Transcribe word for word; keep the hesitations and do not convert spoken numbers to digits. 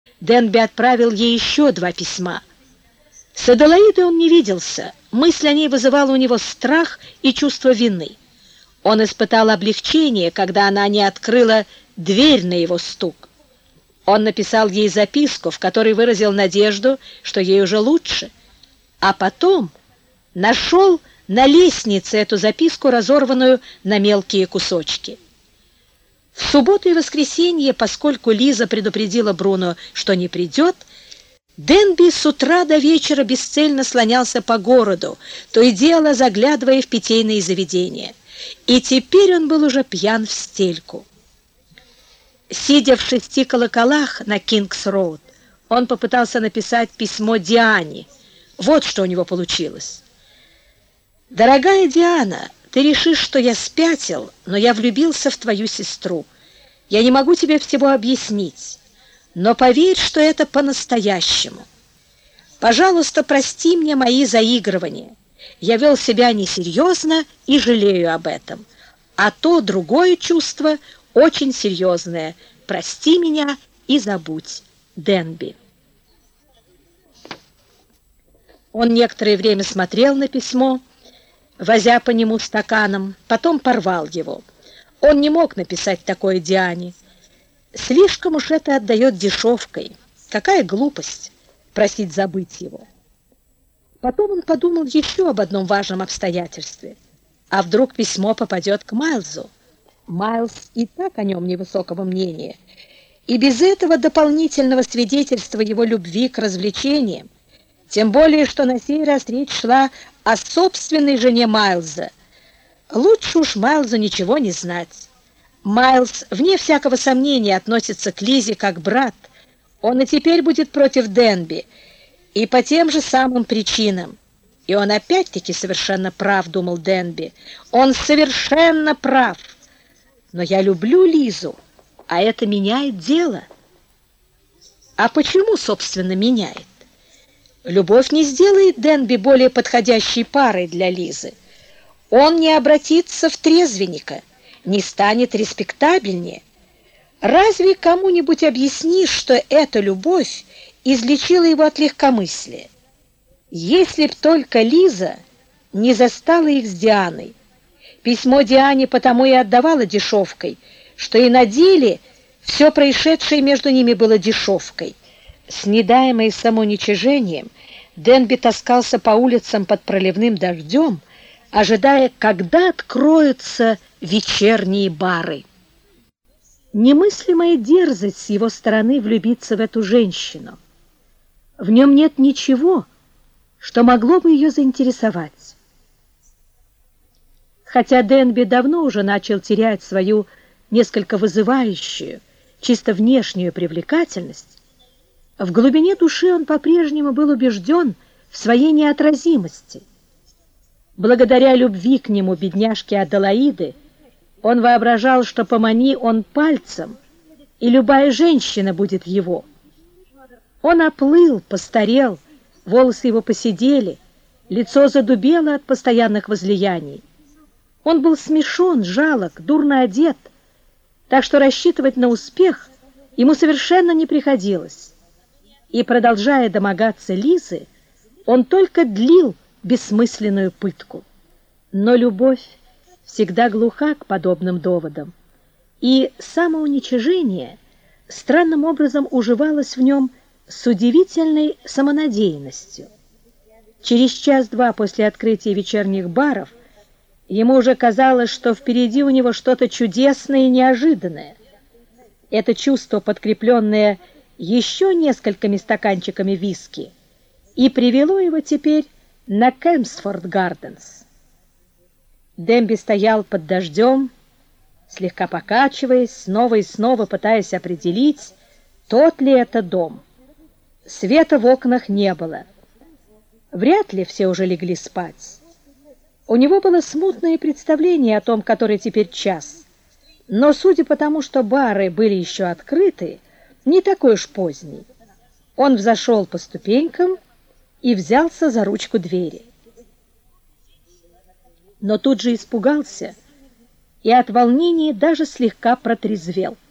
Денби отправил ей еще два письма. С Аделаидой он не виделся. Мысль о ней вызывала у него страх и чувство вины. Он испытал облегчение, когда она не открыла дверь на его стук. Он написал ей записку, в которой выразил надежду, что ей уже лучше, а потом нашел на лестнице эту записку, разорванную на мелкие кусочки. В субботу и воскресенье, поскольку Лиза предупредила Бруно, что не придет, Денби с утра до вечера бесцельно слонялся по городу, то и дело заглядывая в питейные заведения. И теперь он был уже пьян в стельку. Сидя в шести колоколах на Кингс-роуд, он попытался написать письмо Диане. Вот что у него получилось. «Дорогая Диана, ты решишь, что я спятил, но я влюбился в твою сестру. Я не могу тебе всего объяснить, но поверь, что это по-настоящему. Пожалуйста, прости мне мои заигрывания. Я вел себя несерьезно и жалею об этом. А то другое чувство очень серьезное. Прости меня и забудь. Денби». Он некоторое время смотрел на письмо, возя по нему стаканом, потом порвал его. Он не мог написать такое Диане. Слишком уж это отдает дешевкой. Какая глупость просить забыть его. Потом он подумал еще об одном важном обстоятельстве. А вдруг письмо попадет к Майлзу? Майлз и так о нем невысокого мнения. И без этого дополнительного свидетельства его любви к развлечениям, тем более, что на сей раз речь шла о собственной жене Майлза. Лучше уж Майлзу ничего не знать. Майлз, вне всякого сомнения, относится к Лизе как брат. Он и теперь будет против Денби, и по тем же самым причинам. И он опять-таки совершенно прав, думал Денби. Он совершенно прав. Но я люблю Лизу, а это меняет дело. А почему, собственно, меняет? Любовь не сделает Денби более подходящей парой для Лизы. Он не обратится в трезвенника, не станет респектабельнее. Разве кому-нибудь объяснишь, что эта любовь излечила его от легкомыслия? Если б только Лиза не застала их с Дианой. Письмо Диане потому и отдавало дешевкой, что и на деле все происшедшее между ними было дешевкой. С недаемой самоуничижением Денби таскался по улицам под проливным дождем, ожидая, когда откроются вечерние бары. Немыслимая дерзость с его стороны влюбиться в эту женщину. В нем нет ничего, что могло бы ее заинтересовать. Хотя Денби давно уже начал терять свою несколько вызывающую, чисто внешнюю привлекательность, в глубине души он по-прежнему был убежден в своей неотразимости. Благодаря любви к нему, бедняжки Аделаиды, он воображал, что помани он пальцем, и любая женщина будет его. Он оплыл, постарел, волосы его поседели, лицо задубело от постоянных возлияний. Он был смешон, жалок, дурно одет, так что рассчитывать на успех ему совершенно не приходилось. И, продолжая домогаться Лизы, он только длил бессмысленную пытку. Но любовь всегда глуха к подобным доводам, и самоуничижение странным образом уживалось в нем с удивительной самонадеянностью. Через час-два после открытия вечерних баров ему уже казалось, что впереди у него что-то чудесное и неожиданное. Это чувство, подкрепленное еще несколькими стаканчиками виски, и привело его теперь на Кемсфорд-Гарденс. Денби стоял под дождем, слегка покачиваясь, снова и снова пытаясь определить, тот ли это дом. Света в окнах не было. Вряд ли все уже легли спать. У него было смутное представление о том, который теперь час, но, судя по тому, что бары были еще открыты, не такой уж поздний. Он взошел по ступенькам и взялся за ручку двери. Но тут же испугался и от волнения даже слегка протрезвел.